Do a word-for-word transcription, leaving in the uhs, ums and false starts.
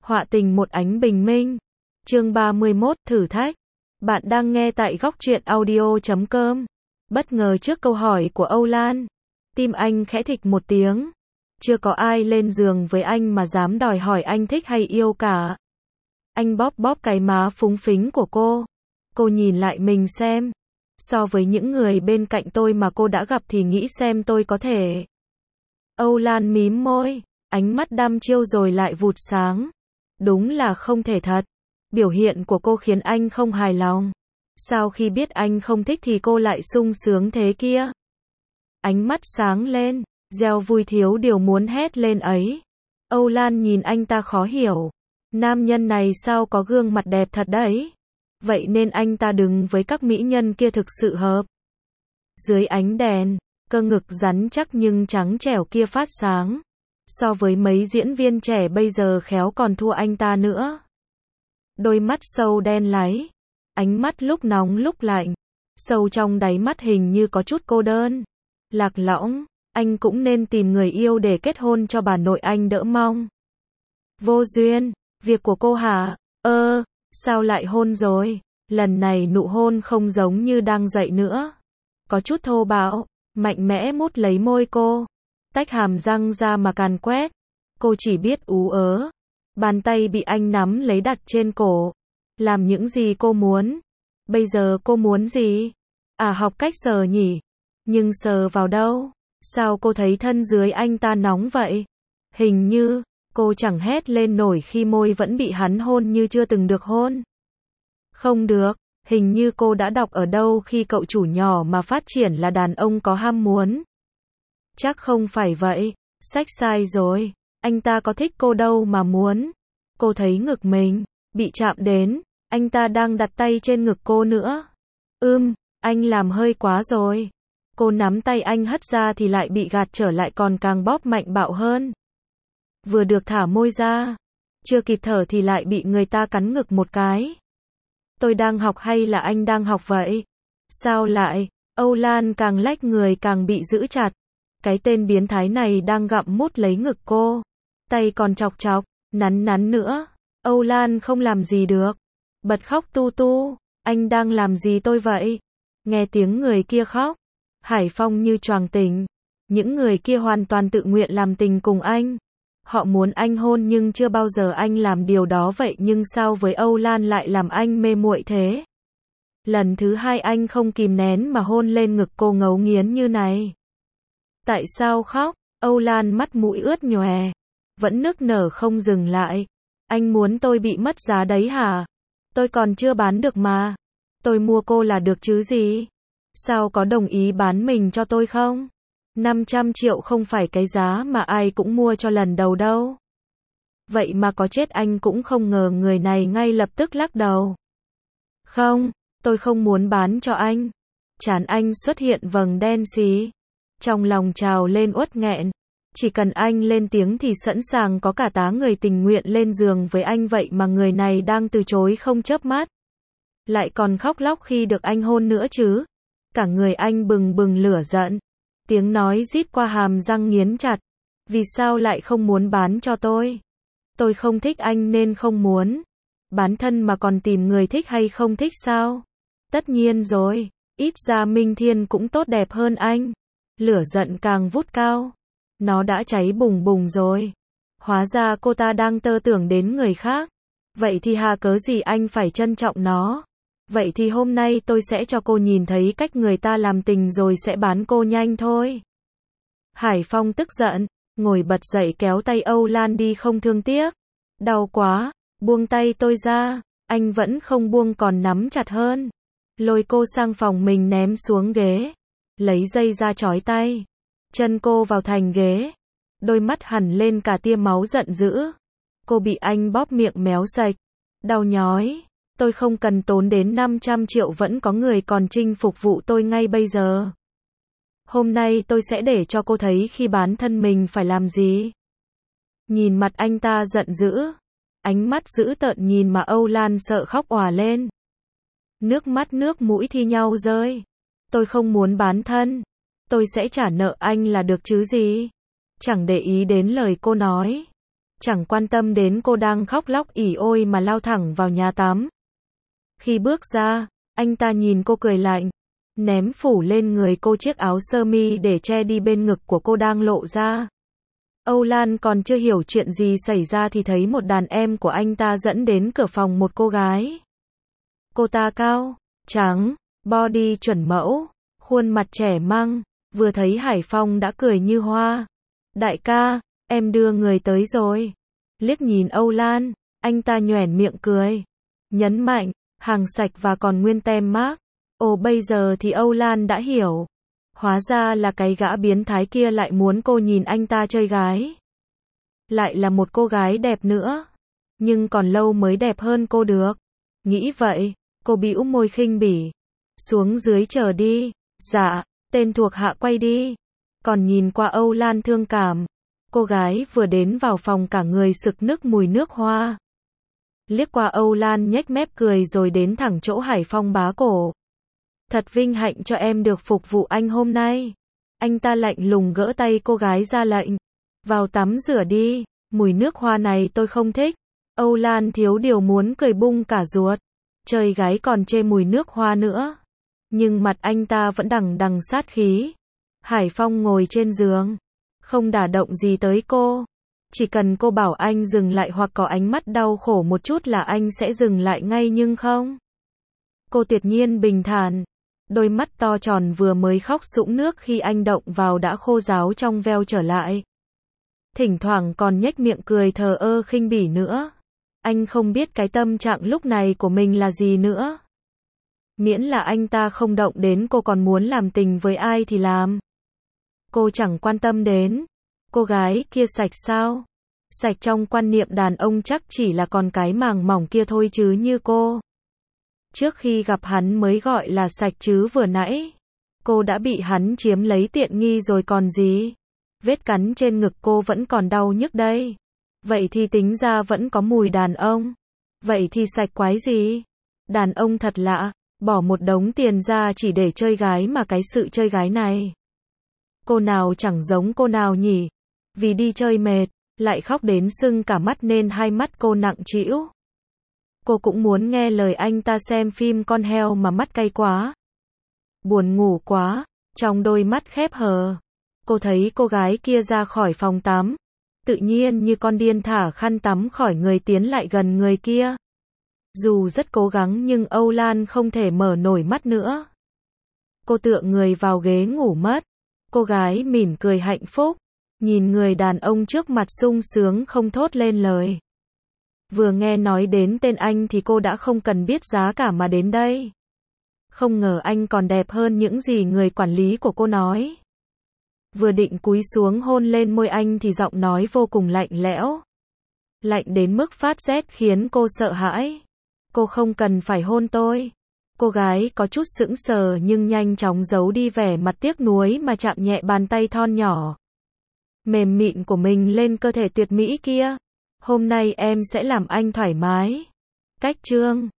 Họa tình một ánh bình minh. Chương ba mươi mốt, thử thách. Bạn đang nghe tại góc truyện audio chấm com. Bất ngờ trước câu hỏi của Âu Lan, tim anh khẽ thịch một tiếng. Chưa có ai lên giường với anh mà dám đòi hỏi anh thích hay yêu cả. Anh bóp bóp cái má phúng phính của cô. Cô nhìn lại mình xem. So với những người bên cạnh tôi mà cô đã gặp thì nghĩ xem tôi có thể. Âu Lan mím môi, ánh mắt đăm chiêu rồi lại vụt sáng. Đúng là không thể thật. Biểu hiện của cô khiến anh không hài lòng. Sao khi biết anh không thích thì cô lại sung sướng thế kia? Ánh mắt sáng lên, gieo vui thiếu điều muốn hét lên ấy. Âu Lan nhìn anh ta khó hiểu. Nam nhân này sao có gương mặt đẹp thật đấy. Vậy nên anh ta đứng với các mỹ nhân kia thực sự hợp. Dưới ánh đèn, cơ ngực rắn chắc nhưng trắng trẻo kia phát sáng. So với mấy diễn viên trẻ bây giờ khéo còn thua anh ta nữa. Đôi mắt sâu đen láy, ánh mắt lúc nóng lúc lạnh. Sâu trong đáy mắt hình như có chút cô đơn, lạc lõng. Anh cũng nên tìm người yêu để kết hôn cho bà nội anh đỡ mong. Vô duyên, việc của cô hả? Ơ, sao lại hôn rồi? Lần này nụ hôn không giống như đang dậy nữa. Có chút thô bạo, mạnh mẽ mút lấy môi cô. Tách hàm răng ra mà càn quét. Cô chỉ biết ú ớ. Bàn tay bị anh nắm lấy đặt trên cổ. Làm những gì cô muốn. Bây giờ cô muốn gì? À, học cách sờ nhỉ? Nhưng sờ vào đâu? Sao cô thấy thân dưới anh ta nóng vậy? Hình như, cô chẳng hét lên nổi khi môi vẫn bị hắn hôn như chưa từng được hôn. Không được, hình như cô đã đọc ở đâu khi cậu chủ nhỏ mà phát triển là đàn ông có ham muốn. Chắc không phải vậy, sách sai rồi, anh ta có thích cô đâu mà muốn. Cô thấy ngực mình, bị chạm đến, anh ta đang đặt tay trên ngực cô nữa. Ưm, anh làm hơi quá rồi. Cô nắm tay anh hất ra thì lại bị gạt trở lại còn càng bóp mạnh bạo hơn. Vừa được thả môi ra, chưa kịp thở thì lại bị người ta cắn ngực một cái. Tôi đang học hay là anh đang học vậy? Sao lại? Âu Lan càng lách người càng bị giữ chặt. Cái tên biến thái này đang gặm mút lấy ngực cô. Tay còn chọc chọc, nắn nắn nữa. Âu Lan không làm gì được. Bật khóc tu tu. Anh đang làm gì tôi vậy? Nghe tiếng người kia khóc. Hải Phong như choàng tỉnh. Những người kia hoàn toàn tự nguyện làm tình cùng anh. Họ muốn anh hôn nhưng chưa bao giờ anh làm điều đó vậy nhưng sao với Âu Lan lại làm anh mê muội thế? Lần thứ hai anh không kìm nén mà hôn lên ngực cô ngấu nghiến như này. Tại sao khóc? Âu Lan mắt mũi ướt nhòe. Vẫn nức nở không dừng lại. Anh muốn tôi bị mất giá đấy hả? Tôi còn chưa bán được mà. Tôi mua cô là được chứ gì? Sao có đồng ý bán mình cho tôi không? năm trăm triệu không phải cái giá mà ai cũng mua cho lần đầu đâu. Vậy mà có chết anh cũng không ngờ người này ngay lập tức lắc đầu. Không, tôi không muốn bán cho anh. Trán anh xuất hiện vầng đen xí. Trong lòng trào lên uất nghẹn. Chỉ cần anh lên tiếng thì sẵn sàng có cả tá người tình nguyện lên giường với anh vậy mà người này đang từ chối không chớp mắt. Lại còn khóc lóc khi được anh hôn nữa chứ. Cả người anh bừng bừng lửa giận. Tiếng nói rít qua hàm răng nghiến chặt. Vì sao lại không muốn bán cho tôi? Tôi không thích anh nên không muốn. Bán thân mà còn tìm người thích hay không thích sao? Tất nhiên rồi. Ít ra Minh Thiên cũng tốt đẹp hơn anh. Lửa giận càng vút cao. Nó đã cháy bùng bùng rồi. Hóa ra cô ta đang tơ tưởng đến người khác. Vậy thì hà cớ gì anh phải trân trọng nó? Vậy thì hôm nay tôi sẽ cho cô nhìn thấy cách người ta làm tình rồi sẽ bán cô nhanh thôi. Hải Phong tức giận, ngồi bật dậy kéo tay Âu Lan đi không thương tiếc. Đau quá, buông tay tôi ra. Anh vẫn không buông còn nắm chặt hơn. Lôi cô sang phòng mình ném xuống ghế. Lấy dây ra trói tay. Chân cô vào thành ghế. Đôi mắt hằn lên cả tia máu giận dữ. Cô bị anh bóp miệng méo sạch. Đau nhói. Tôi không cần tốn đến năm trăm triệu vẫn có người còn chinh phục vụ tôi ngay bây giờ. Hôm nay tôi sẽ để cho cô thấy khi bán thân mình phải làm gì. Nhìn mặt anh ta giận dữ. Ánh mắt dữ tợn nhìn mà Âu Lan sợ khóc òa lên. Nước mắt nước mũi thi nhau rơi. Tôi không muốn bán thân. Tôi sẽ trả nợ anh là được chứ gì. Chẳng để ý đến lời cô nói. chẳng quan tâm đến cô đang khóc lóc ỉ ôi mà lao thẳng vào nhà tắm. Khi bước ra, anh ta nhìn cô cười lạnh, ném phủ lên người cô chiếc áo sơ mi để che đi bên ngực của cô đang lộ ra. Âu Lan còn chưa hiểu chuyện gì xảy ra thì thấy một đàn em của anh ta dẫn đến cửa phòng một cô gái. Cô ta cao, trắng, body chuẩn mẫu, khuôn mặt trẻ măng, vừa thấy Hải Phong đã cười như hoa. Đại ca, em đưa người tới rồi. Liếc nhìn Âu Lan, anh ta nhoẻn miệng cười, nhấn mạnh, hàng sạch và còn nguyên tem mác. Ồ, bây giờ thì Âu Lan đã hiểu. Hóa ra là cái gã biến thái kia lại muốn cô nhìn anh ta chơi gái. Lại là một cô gái đẹp nữa. Nhưng còn lâu mới đẹp hơn cô được. Nghĩ vậy, cô bĩu môi khinh bỉ. Xuống dưới chờ đi. Dạ, tên thuộc hạ quay đi. Còn nhìn qua Âu Lan thương cảm. Cô gái vừa đến vào phòng cả người sực nức mùi nước hoa. Liếc qua Âu Lan nhếch mép cười rồi đến thẳng chỗ Hải Phong bá cổ. Thật vinh hạnh cho em được phục vụ anh hôm nay. Anh ta lạnh lùng gỡ tay cô gái ra lệnh. Vào tắm rửa đi, mùi nước hoa này tôi không thích. Âu Lan thiếu điều muốn cười bung cả ruột. Chơi gái còn chê mùi nước hoa nữa. Nhưng mặt anh ta vẫn đằng đằng sát khí. Hải Phong ngồi trên giường. Không đả động gì tới cô. Chỉ cần cô bảo anh dừng lại hoặc có ánh mắt đau khổ một chút là anh sẽ dừng lại ngay nhưng không. Cô tuyệt nhiên bình thản. Đôi mắt to tròn vừa mới khóc sũng nước khi anh động vào đã khô ráo trong veo trở lại. Thỉnh thoảng còn nhếch miệng cười thờ ơ khinh bỉ nữa. Anh không biết cái tâm trạng lúc này của mình là gì nữa. Miễn là anh ta không động đến cô còn muốn làm tình với ai thì làm. Cô chẳng quan tâm đến. Cô gái kia sạch sao? Sạch trong quan niệm đàn ông chắc chỉ là con cái màng mỏng kia thôi chứ như cô. Trước khi gặp hắn mới gọi là sạch chứ vừa nãy. Cô đã bị hắn chiếm lấy tiện nghi rồi còn gì. Vết cắn trên ngực cô vẫn còn đau nhức đây. Vậy thì tính ra vẫn có mùi đàn ông. Vậy thì sạch quái gì? Đàn ông thật lạ. Bỏ một đống tiền ra chỉ để chơi gái mà cái sự chơi gái này. Cô nào chẳng giống cô nào nhỉ? Vì đi chơi mệt, lại khóc đến sưng cả mắt nên hai mắt cô nặng trĩu. Cô cũng muốn nghe lời anh ta xem phim con heo mà mắt cay quá. Buồn ngủ quá, trong đôi mắt khép hờ. Cô thấy cô gái kia ra khỏi phòng tắm. Tự nhiên như con điên thả khăn tắm khỏi người tiến lại gần người kia. Dù rất cố gắng nhưng Âu Lan không thể mở nổi mắt nữa. Cô tựa người vào ghế ngủ mất. Cô gái mỉm cười hạnh phúc. Nhìn người đàn ông trước mặt sung sướng không thốt lên lời. Vừa nghe nói đến tên anh thì cô đã không cần biết giá cả mà đến đây. Không ngờ anh còn đẹp hơn những gì người quản lý của cô nói. Vừa định cúi xuống hôn lên môi anh thì giọng nói vô cùng lạnh lẽo. Lạnh đến mức phát rét khiến cô sợ hãi. Cô không cần phải hôn tôi. Cô gái có chút sững sờ nhưng nhanh chóng giấu đi vẻ mặt tiếc nuối mà chạm nhẹ bàn tay thon nhỏ mềm mịn của mình lên cơ thể tuyệt mỹ kia. Hôm nay em sẽ làm anh thoải mái. Cách chương